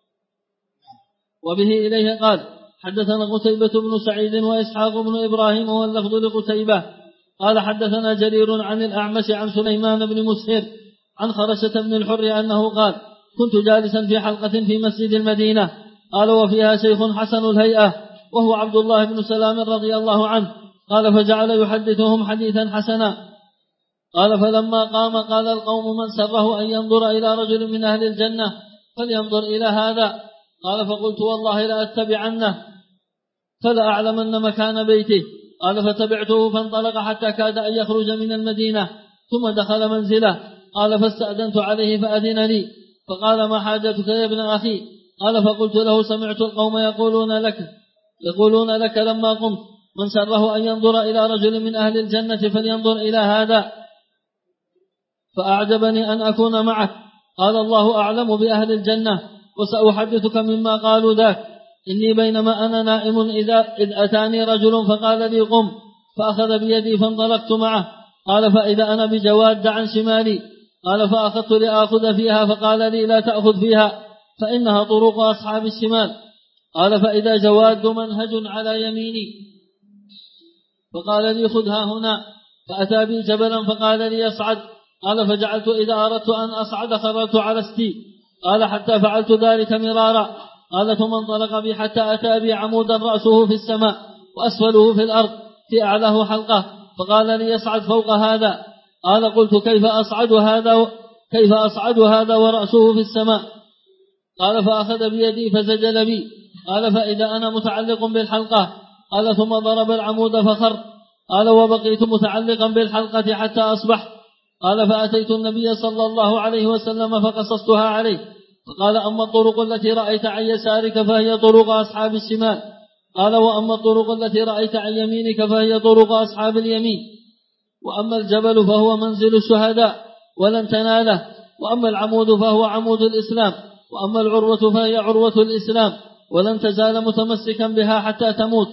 وبه إليه قال: حدثنا قتيبة بن سعيد وإسحاق بن إبراهيم واللفظ لقتيبة قال حدثنا جرير عن الأعمش عن سليمان بن مسهر عن خرشة بن الحر أنه قال: كنت جالسا في حلقة في مسجد المدينة، قال: وفيها شيخ حسن الهيئة وهو عبد الله بن سلام رضي الله عنه، قال: فجعل يحدثهم حديثا حسنا. قال: فلما قام قال القوم: من سره أن ينظر إلى رجل من أهل الجنة فلينظر إلى هذا. قال: فقلت: والله لأتبعنه فلا أعلمن مكان بيته. قال: فتبعته فانطلق حتى كاد أن يخرج من المدينة، ثم دخل منزله. قال: فاستأذنت عليه فأذن لي، فقال: ما حاجتك يا ابن أخي؟ قال: فقلت له: سمعت القوم يقولون لك لما قمت: من سره أن ينظر إلى رجل من أهل الجنة فلينظر إلى هذا، فأعجبني أن أكون معك. قال: الله أعلم بأهل الجنة، وسأحدثك مما قالوا ذاك. إني بينما أنا نائم إذ أتاني رجل فقال لي: قم، فأخذ بيدي فانطلقت معه. قال: فإذا أنا بجواد عن شمالي. قال: فأخذت لآخذ فيها، فقال لي: لا تأخذ فيها فإنها طرق أصحاب الشمال. قال: فإذا جواد منهج على يميني، فقال لي: خذها هنا. فأتى بي جبلا فقال لي: اصعد. قال: فجعلت إذا أردت أن أصعد خررت على استي. قال: حتى فعلت ذلك مرارا. قال: ثم انطلق بي حتى أتى بي عمودا رأسه في السماء وأسفله في الأرض، في أعلاه حلقة، فقال لي: يصعد فوق هذا. قال: قلت: كيف أصعد هذا ورأسه في السماء؟ قال: فأخذ بيدي فزجل بي. قال: فإذا أنا متعلق بالحلقة. قال: ثم ضرب العمود فخر. قال: وبقيت متعلقا بالحلقة حتى أصبح. قال: فأتيت النبي صلى الله عليه وسلم فقصصتها عليه، فقال: أما الطرق التي رأيت عن يسارك فهي طرق أصحاب الشمال. قال: وأما الطرق التي رأيت عن يمينك فهي طرق أصحاب اليمين. وأما الجبل فهو منزل الشهداء ولن تناله، وأما العمود فهو عمود الإسلام، وأما العروة فهي عروة الإسلام، ولن تزال متمسكا بها حتى تموت.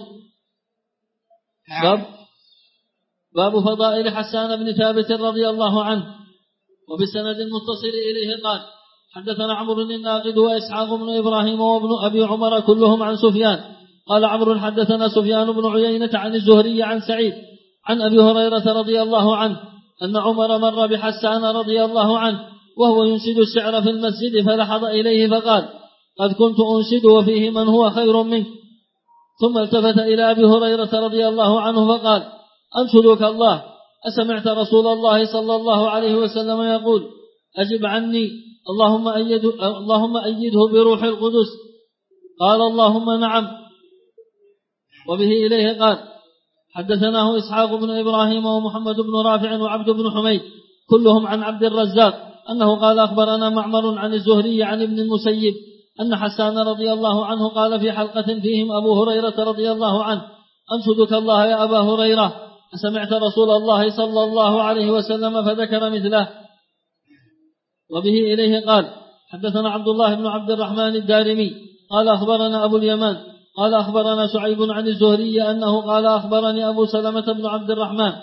باب فضائل حسان بن ثابت رضي الله عنه. وبسند المتصل إليه قال: حدثنا عمرو الناقد وإسحاق بن إبراهيم وابن أبي عمر كلهم عن سفيان. قال عمرو: حدثنا سفيان بن عيينة عن الزهري عن سعيد عن أبي هريرة رضي الله عنه أن عمر مر بحسان رضي الله عنه وهو ينشد الشعر في المسجد، فلحظ إليه فقال: قد كنت أنشد وفيه من هو خير منك. ثم التفت إلى أبي هريرة رضي الله عنه فقال: أنشدك الله، أسمعت رسول الله صلى الله عليه وسلم يقول: أجب عني، اللهم أيده بروح القدس. قال: اللهم نعم. وبه إليه قال: حدثناه إسحاق بن إبراهيم ومحمد بن رافع وعبد بن حميد كلهم عن عبد الرزاق أنه قال: أخبرنا معمر عن الزهري عن ابن المسيب أن حسان رضي الله عنه قال في حلقة فيهم أبو هريرة رضي الله عنه: أنشدك الله يا أبا هريرة، أسمعت رسول الله صلى الله عليه وسلم؟ فذكر مثله. وبه إليه قال: حدثنا عبد الله بن عبد الرحمن الدارمي قال: أخبرنا أبو اليمان قال: أخبرنا شعيب عن الزهري أنه قال: أخبرني أبو سلمة بن عبد الرحمن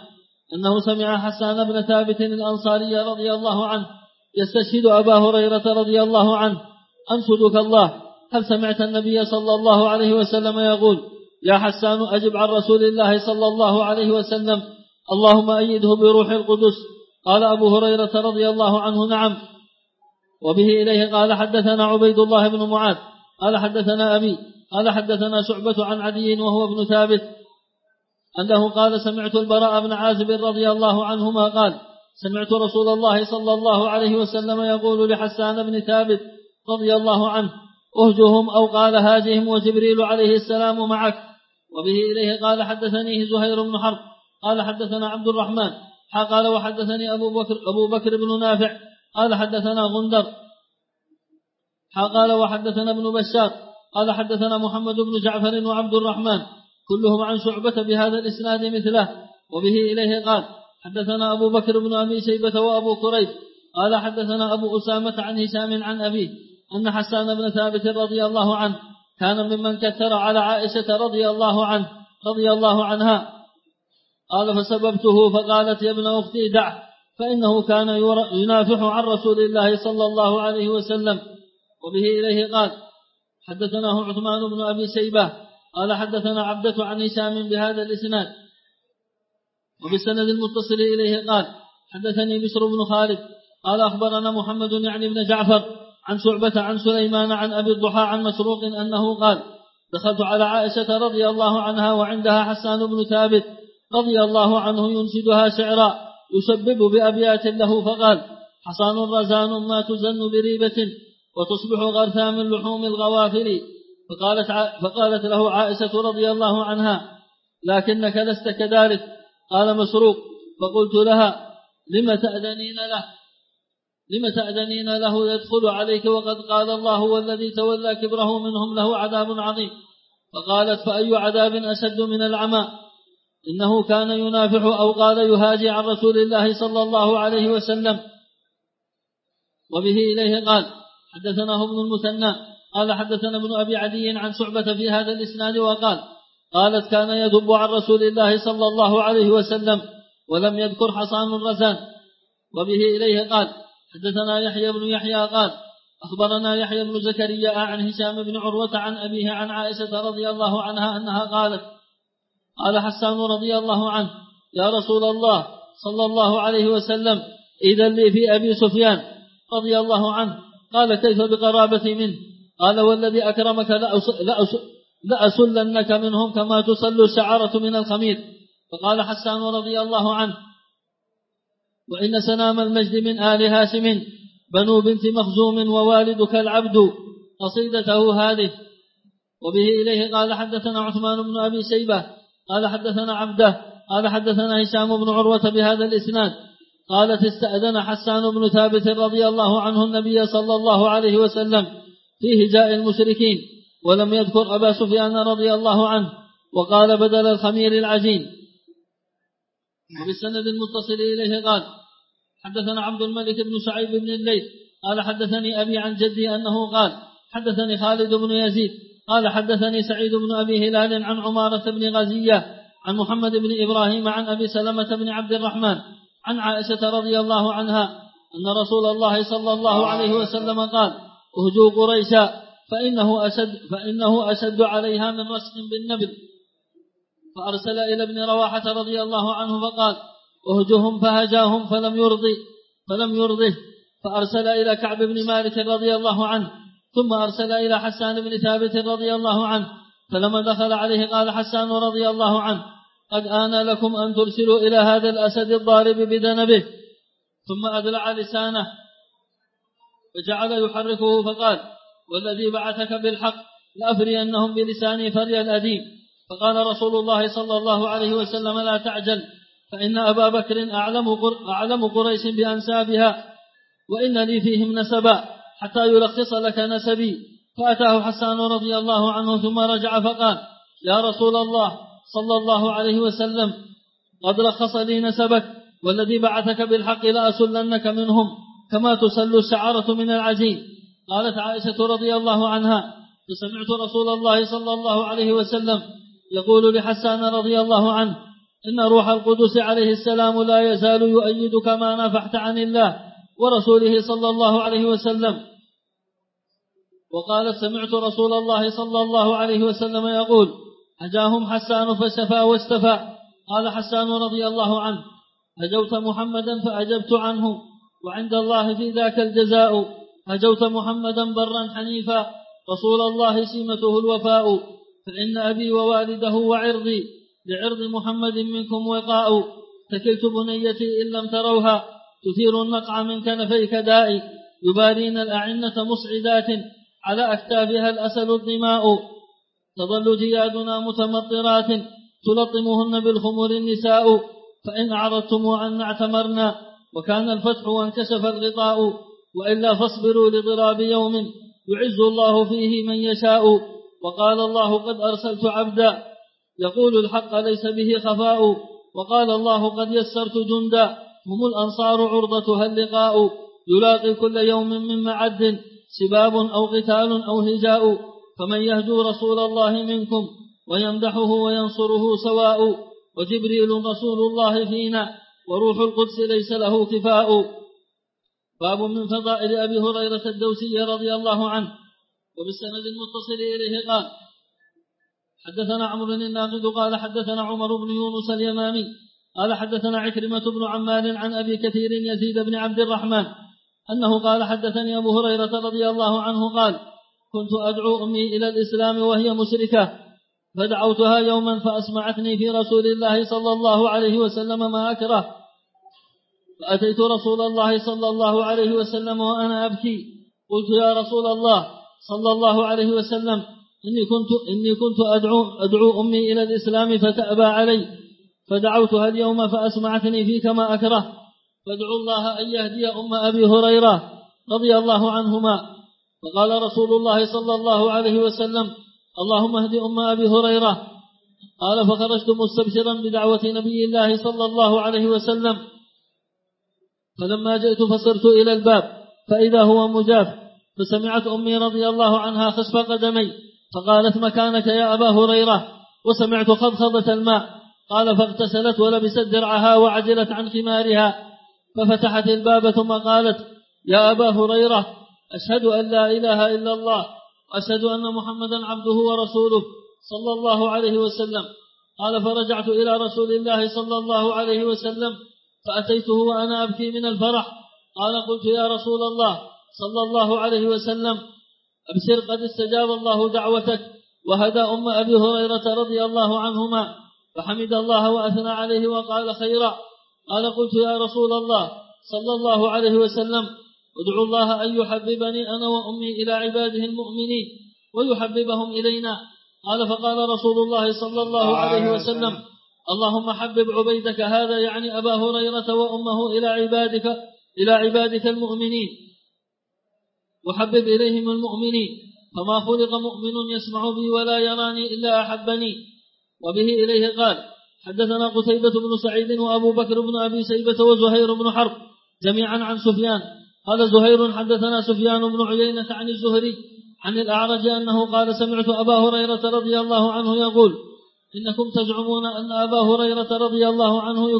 أنه سمع حسان بن ثابت الأنصاري رضي الله عنه يستشهد أبا هريرة رضي الله عنه: أنشدك الله، هل سمعت النبي صلى الله عليه وسلم يقول: يا حسان أجب عن رسول الله صلى الله عليه وسلم اللهم أيده بروح القدس؟ قال أبو هريرة رضي الله عنه: نعم. وبه إليه قال حدثنا عبيد الله بن معاذ قال حدثنا أبي قال حدثنا شعبة عن عدي وهو ابن ثابت أنه قال: سمعت البراء بن عازب رضي الله عنهما قال: سمعت رسول الله صلى الله عليه وسلم يقول لحسان بن ثابت رضي الله عنه: أهجهم، أو قال: هاجهم وجبريل عليه السلام معك. وبه إليه قال حدثني زهير بن حرب قال حدثنا عبد الرحمن قال وحدثني أبو بكر بن نافع قال حدثنا غندر قال وحدثنا ابن بشار قال حدثنا محمد بن جعفر وعبد الرحمن كلهم عن شعبة بهذا الإسناد مثله. وبه إليه قال حدثنا أبو بكر بن أبي شيبة وأبو كريب قال حدثنا أبو أسامة عن هشام عن أبيه أن حسان بن ثابت رضي الله عنه كان ممن كثر على عائشة رضي الله عنها. قال: فسببته فقالت: يا ابن أختي دعه، فإنه كان ينافح عن رسول الله صلى الله عليه وسلم. وبه إليه قال حدثناه عثمان بن أبي شيبة قال حدثنا عبدة عن هشام بهذا الإسناد. وبالسند المتصل إليه قال حدثني بشر بن خالد قال أخبرنا محمد يعني بن جعفر عن شعبة عن سليمان عن أبي الضحى عن مسروق أنه قال: دخلت على عائشة رضي الله عنها وعندها حسان بن ثابت رضي الله عنه ينشدها شعرا يسبب بأبيات له، فقال: حصان رزان ما تزن بريبة وتصبح غرثا من لحوم الغوافل. فقالت له عائشة رضي الله عنها: لكنك لست كذلك. قال مسروق: فقلت لها: لم تأذنين له يدخل عليك وقد قال الله: والذي تولى كبره منهم له عذاب عظيم. فقالت: فأي عذاب أشد من العمى؟ إنه كان ينافح أو قال يهاجي عن رسول الله صلى الله عليه وسلم. وبه إليه قال حدثناه ابن المثنى قال حدثنا ابن أبي عدي عن شعبة في هذا الإسناد وقال: قالت: كان يدب عن رسول الله صلى الله عليه وسلم، ولم يذكر حصان الرزان. وبه إليه قال حدثنا يحيى بن يحيى قال أخبرنا يحيى بن زكريا عن هشام بن عروة عن أبيه عن عائشة رضي الله عنها أنها قالت: قال حسان رضي الله عنه: يا رسول الله صلى الله عليه وسلم، إذن لي في أبي سفيان رضي الله عنه. قال: كيف بقرابتي منه؟ قال: والذي أكرمك لأسلنك منهم كما تسل الشعرة من الخمير. فقال حسان رضي الله عنه: وإن سنام المجد من آل هاشم بنو بنت مخزوم ووالدك العبد، قصيدته هذه. وبه إليه قال حدثنا عثمان بن أبي شيبة قال حدثنا عبده قال حدثنا هشام بن عروة بهذا الإسناد. قالت: استأذن حسان بن ثابت رضي الله عنه النبي صلى الله عليه وسلم في هجاء المشركين، ولم يذكر أبا سفيان رضي الله عنه، وقال: بدل الخمير العجين. وبالسند المتصل إليه قال حدثنا عبد الملك بن شعيب بن الليث قال حدثني أبي عن جدي أنه قال: حدثني خالد بن يزيد قال حدثني سعيد بن أبي هلال عن عمارة بن غزية عن محمد بن إبراهيم عن أبي سلمة بن عبد الرحمن عن عائشة رضي الله عنها أن رسول الله صلى الله عليه وسلم قال: اهجوا قريشا فإنه أشد عليها من رسم بالنبل. فأرسل إلى ابن رواحة رضي الله عنه فقال: اهجهم، فهجاهم فلم يرضه. فأرسل إلى كعب بن مالك رضي الله عنه، ثم أرسل إلى حسان بن ثابت رضي الله عنه. فلما دخل عليه قال حسان رضي الله عنه: قد آن لكم أن ترسلوا إلى هذا الأسد الضارب بدنبه. ثم أدلع لسانه وجعل يحركه فقال: والذي بعثك بالحق لأفرينهم بلساني فري الأديم. فقال رسول الله صلى الله عليه وسلم: لا تعجل، فإن أبا بكر أعلم قريش بأنسابها، وإن لي فيهم نسبا حتى يلخص لك نسبي. فأتاه حسان رضي الله عنه ثم رجع فقال: يا رسول الله صلى الله عليه وسلم، قد لخص لي نسبك، والذي بعثك بالحق لأسلنك منهم كما تسل الشعرة من العجين. قالت عائشة رضي الله عنها: فسمعت رسول الله صلى الله عليه وسلم يقول لحسان رضي الله عنه: إن روح القدس عليه السلام لا يزال يؤيدك ما نافحت عن الله ورسوله صلى الله عليه وسلم. وقالت سمعت رسول الله صلى الله عليه وسلم يقول هجاهم حسان فشفى واستفى. قال حسان رضي الله عنه هجوت محمدا فأجبت عنه وعند الله في ذاك الجزاء. هجوت محمدا برا حنيفا رسول الله سيمته الوفاء. فإن أبي ووالده وعرضي لعرض محمد منكم وقاء. تكلت بنيتي إن لم تروها تثير النقع من كنفيك دائي. يبارين الأعنة مصعدات على أكتافها الأسل الظماء. تظل جيادنا متمطرات تلطمهن بالخمر النساء. فإن أعرضتم عنا اعتمرنا وكان الفتح وانكشف الغطاء. وإلا فاصبروا لضراب يوم يعز الله فيه من يشاء. وقال الله قد أرسلت عبدا يقول الحق ليس به خفاء. وقال الله قد يسرت جندا هم الأنصار عرضتها اللقاء. يلاقي كل يوم من معد سباب أو قتال أو هجاء. فمن يهجو رسول الله منكم ويمدحه وينصره سواء. وجبريل رسول الله فينا وروح القدس ليس له كفاء. باب من فضائل أبي هريرة الدوسي رضي الله عنه. وبالسند المتصل إليه قال حدثنا عمرو الناقد قال حدثنا عمر بن يونس اليمامي قال حدثنا عكرمة بن عمار عن أبي كثير يزيد بن عبد الرحمن أنه قال حدثني أبو هريرة رضي الله عنه قال كنت أدعو أمي إلى الإسلام وهي مشركة فدعوتها يوما فأسمعتني في رسول الله صلى الله عليه وسلم ما أكره. فأتيت رسول الله صلى الله عليه وسلم وأنا أبكي. قلت يا رسول الله صلى الله عليه وسلم إني كنت أدعو أمي إلى الإسلام فتأبى علي فدعوتها اليوم فأسمعتني فيك ما أكره. فادعوا الله أن يهدي أم أبي هريرة رضي الله عنهما. فقال رسول الله صلى الله عليه وسلم اللهم اهد أم أبي هريرة. قال فخرجت مستبشرا بدعوة نبي الله صلى الله عليه وسلم. فلما جئت فصرت إلى الباب فإذا هو مجاف. فسمعت أمي رضي الله عنها خسف قدمي فقالت مكانك يا أبا هريرة. وسمعت خضخضة الماء. قال فاغتسلت ولبست درعها وعجلت عن خمارها ففتحت الباب ثم قالت يا أبا هريرة أشهد أن لا إله إلا الله وأشهد أن محمدا عبده ورسوله صلى الله عليه وسلم. قال فرجعت إلى رسول الله صلى الله عليه وسلم فأتيته وأنا أبكي من الفرح. قال قلت يا رسول الله صلى الله عليه وسلم أبشر قد استجاب الله دعوتك وهدى أم أبي هريرة رضي الله عنهما. فحمد الله وأثنى عليه وقال خيرا. قال قلت يا رسول الله صلى الله عليه وسلم ادعو الله أن يحببني أنا وأمي إلى عباده المؤمنين ويحببهم إلينا. قال فقال رسول الله صلى الله عليه وسلم اللهم حبب عبيدك هذا يعني أبا هريرة وأمه إلى عبادك المؤمنين وحبب إليهم المؤمنين. فما خلق مؤمن يسمع بي ولا يراني إلا أحبني. وبه إليه قال حدثنا قتيبة بن سعيد وأبو بكر بن أبي شيبة وزهير بن حرب جميعا عن سفيان. قال زهير حدثنا سفيان بن عيينة عن الزهري عن الأعرج أنه قال سمعت أبا هريرة رضي الله عنه يقول إنكم تزعمون أن أبا هريرة رضي الله عنه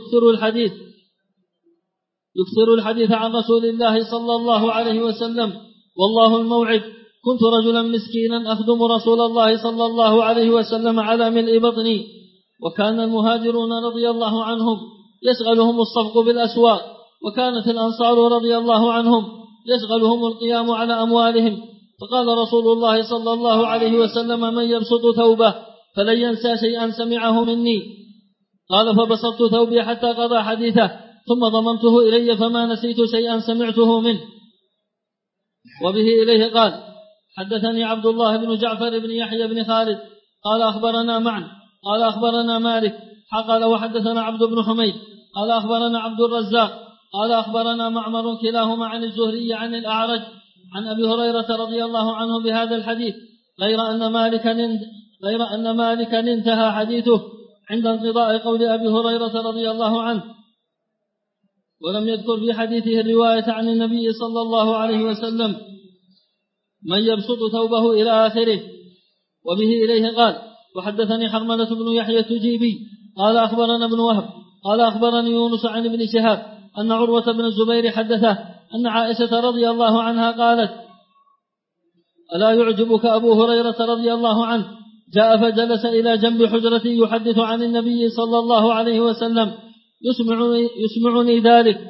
يكثر الحديث عن رسول الله صلى الله عليه وسلم والله الموعد. كنت رجلا مسكينا أخدم رسول الله صلى الله عليه وسلم على ملء بطني. وكان المهاجرون رضي الله عنهم يشغلهم الصفق بالأسواق. وكانت الأنصار رضي الله عنهم يشغلهم القيام على أموالهم. فقال رسول الله صلى الله عليه وسلم من يبسط ثوبه فلن ينسى شيئا سمعه مني. قال فبسطت ثوبي حتى قضى حديثه ثم ضممته إلي فما نسيت شيئا سمعته منه. وبه إليه قال حدثني عبد الله بن جعفر بن يحيى بن خالد قال أخبرنا معن قال أخبرنا مالك قال وحدثنا عبد بن حميد قال أخبرنا عبد الرزاق قال أخبرنا معمر كلاهما عن الزهري عن الأعرج عن أبي هريرة رضي الله عنه بهذا الحديث غير أن مالكا انتهى حديثه عند انقضاء قول أبي هريرة رضي الله عنه. ولم يذكر في حديثه الرواية عن النبي صلى الله عليه وسلم من يبسط ثوبه إلى آخره. وبه إليه قال وحدثني حرملة بن يحيى التجيبي قال أخبرنا ابن وهب قال أخبرني يونس عن ابن شهاب أن عروة بن الزبير حدثه أن عائشة رضي الله عنها قالت: ألا يعجبك أبو هريرة رضي الله عنه جاء فجلس إلى جنب حجرتي يحدث عن النبي صلى الله عليه وسلم يسمعني ذلك،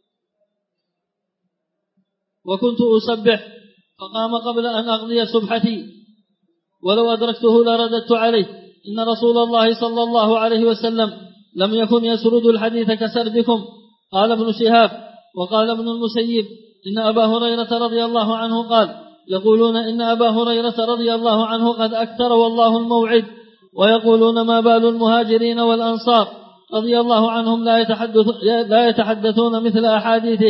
وكنت أسبح، فقام قبل أن أقضي سبحتي، ولو أدركته لرددت عليه: إن رسول الله صلى الله عليه وسلم لم يكن يسرد الحديث كسردكم. قال ابن شهاب: وقال ابن المسيب: إن أبا هريرة رضي الله عنه قال: يقولون إن أبا هريرة رضي الله عنه قد أكثر والله الموعد، ويقولون ما بال المهاجرين والأنصار رضي الله عنهم لا يتحدثون مثل أحاديثه.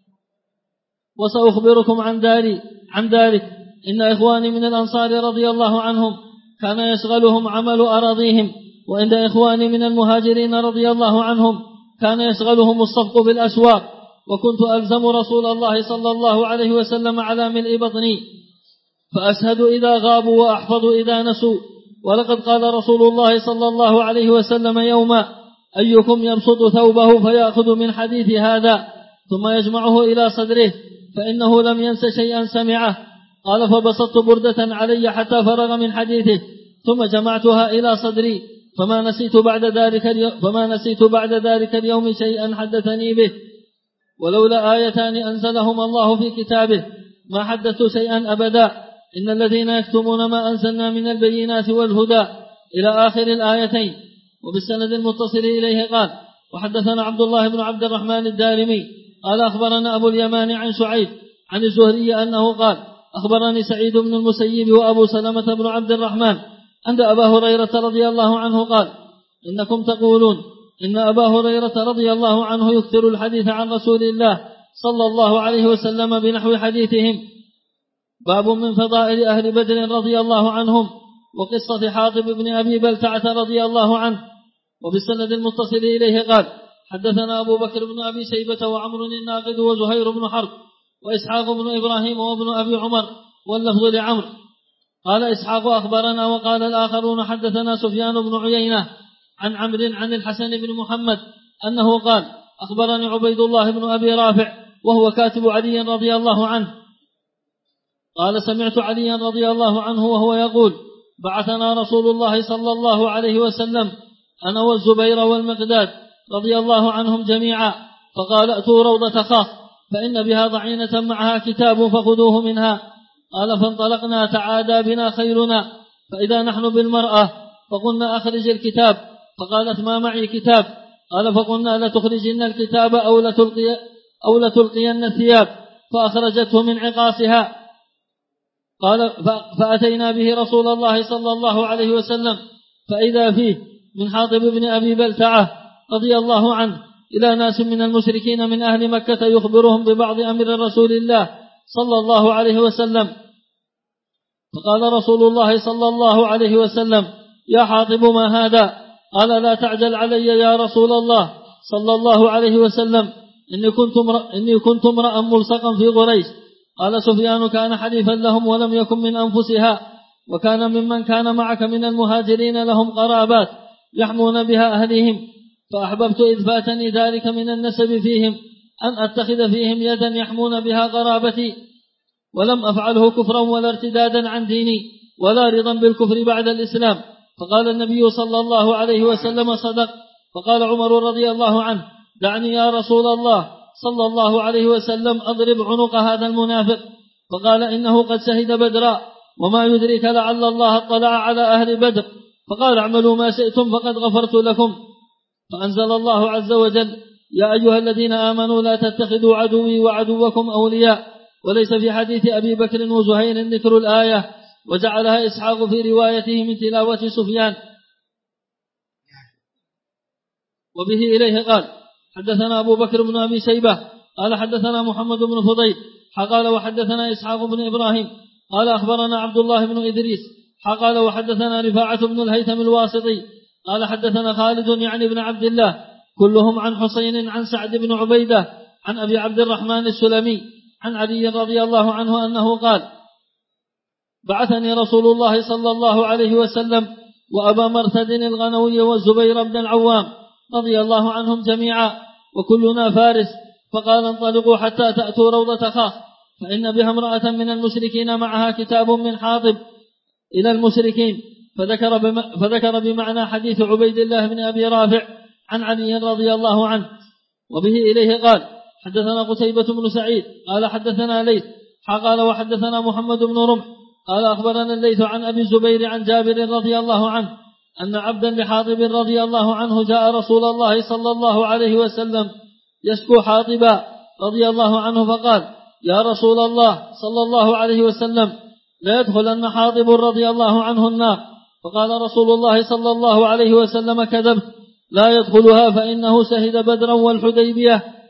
وسأخبركم عن ذلك. إن إخواني من الأنصار رضي الله عنهم كان يشغلهم عمل أراضيهم، وإن إخواني من المهاجرين رضي الله عنهم كان يشغلهم الصفق بالأسواق، وكنت ألزم رسول الله صلى الله عليه وسلم على ملء بطني، فأشهد إذا غابوا وأحفظ إذا نسوا. ولقد قال رسول الله صلى الله عليه وسلم يوما: أيكم يبسط ثوبه فيأخذ من حديث هذا ثم يجمعه إلى صدره، فإنه لم ينس شيئا سمعه. قال: فبسطت بردة علي حتى فرغ من حديثه، ثم جمعتها إلى صدري، فما نسيت بعد ذلك اليوم شيئا حدثني به. ولولا آيتان أنزلهما الله في كتابه ما حدثت شيئا أبدا. إن الذين يكتمون ما أنزلنا من البينات والهدى إلى آخر الآيتين. وبالسند المتصل إليه قال: وحدثنا عبد الله بن عبد الرحمن الدارمي قال: أخبرنا أبو اليمان عن شعيب عن الزهري أنه قال: أخبرني سعيد بن المسيب وأبو سلمة بن عبد الرحمن عند أبا هريرة رضي الله عنه قال: إنكم تقولون إن أبا هريرة رضي الله عنه يكثر الحديث عن رسول الله صلى الله عليه وسلم بنحو حديثهم. باب من فضائل أهل بدر رضي الله عنهم، وقصة حاطب بن أبي بلتعة رضي الله عنه. وبالسند المتصل إليه قال: حدثنا أبو بكر بن أبي شيبة وعمر الناقد وزهير بن حرب وإسحاق بن إبراهيم وابن أبي عمر، واللفظ لعمر. قال إسحاق: أخبرنا. وقال الآخرون: حدثنا سفيان بن عيينة عن عمرو عن الحسن بن محمد أنه قال: أخبرني عبيد الله بن أبي رافع وهو كاتب علي رضي الله عنه قال: سمعت عليا رضي الله عنه وهو يقول: بعثنا رسول الله صلى الله عليه وسلم أنا والزبير والمقداد رضي الله عنهم جميعا، فقال: أتوا روضة خاخ فإن بها ضعينة معها كتاب فخذوه منها. قال: فانطلقنا تعادى بنا خيلنا، فإذا نحن بالمرأة، فقلنا: أخرج الكتاب. فقالت: ما معي كتاب. قال: فقلنا: لتخرجن الكتاب أو لتلقين الثياب. فأخرجته من عقاصها. قال: فأتينا به رسول الله صلى الله عليه وسلم، فإذا فيه من حاطب بن أبي بلتعة رضي الله عنه إلى ناس من المشركين من أهل مكة يخبرهم ببعض أمر رسول الله صلى الله عليه وسلم. فقال رسول الله صلى الله عليه وسلم: يا حاطب ما هذا؟ قال: لا تعجل علي يا رسول الله صلى الله عليه وسلم، إني كنت امرأ ملصقا في قريش. قال سفيان: كان حليفا لهم ولم يكن من أنفسها، وكان ممن كان معك من المهاجرين لهم قرابات يحمون بها أهلهم، فأحببت إذ فاتني ذلك من النسب فيهم أن أتخذ فيهم يدا يحمون بها قرابتي، ولم أفعله كفرا ولا ارتدادا عن ديني ولا رضا بالكفر بعد الإسلام. فقال النبي صلى الله عليه وسلم: صدق. فقال عمر رضي الله عنه: دعني يا رسول الله صلى الله عليه وسلم أضرب عنق هذا المنافق. فقال: إنه قد شهد بدرا، وما يدرك لعل الله اطلع على أهل بدر. فقال: اعملوا ما شئتم فقد غفرت لكم. فأنزل الله عز وجل: يا أيها الذين آمنوا لا تتخذوا عدوي وعدوكم أولياء. وليس في حديث أبي بكر وزهير ذكر الآية، وجعلها إسحاق في روايته من تلاوة سفيان. وبه إليه قال: حدثنا أبو بكر بن أبي شيبة قال: حدثنا محمد بن فضيل قال: وحدثنا إسحاق بن إبراهيم قال: أخبرنا عبد الله بن إدريس قال: وحدثنا رفاعة بن الهيثم الواسطي قال: حدثنا خالد يعني بن عبد الله كلهم عن حسين عن سعد بن عبيدة عن أبي عبد الرحمن السلمي عن علي رضي الله عنه أنه قال: بعثني رسول الله صلى الله عليه وسلم وأبا مرثد الغنوي والزبير بن العوام رضي الله عنهم جميعا وكلنا فارس. فقال انطلقوا حتى تأتوا روضة خاخ فإن بها امرأة من المشركين معها كتاب من حاطب إلى المشركين. فذكر بمعنى حديث عبيد الله بن أبي رافع عن علي رضي الله عنه. وبه إليه قال حدثنا قتيبة بن سعيد قال حدثنا ليث قال وحدثنا محمد بن رمح قال أخبرنا الليث عن أبي الزبير عن جابر رضي الله عنه أن عبدا لحاطب رضي الله عنه جاء رسول الله صلى الله عليه وسلم يشكو حاطبا رضي الله عنه فقال يا رسول الله صلى الله عليه وسلم لا يدخلن حاطب رضي الله عنه النار. فقال رسول الله صلى الله عليه وسلم كذبت لا يدخلها فإنه شهد بدرا والحديبية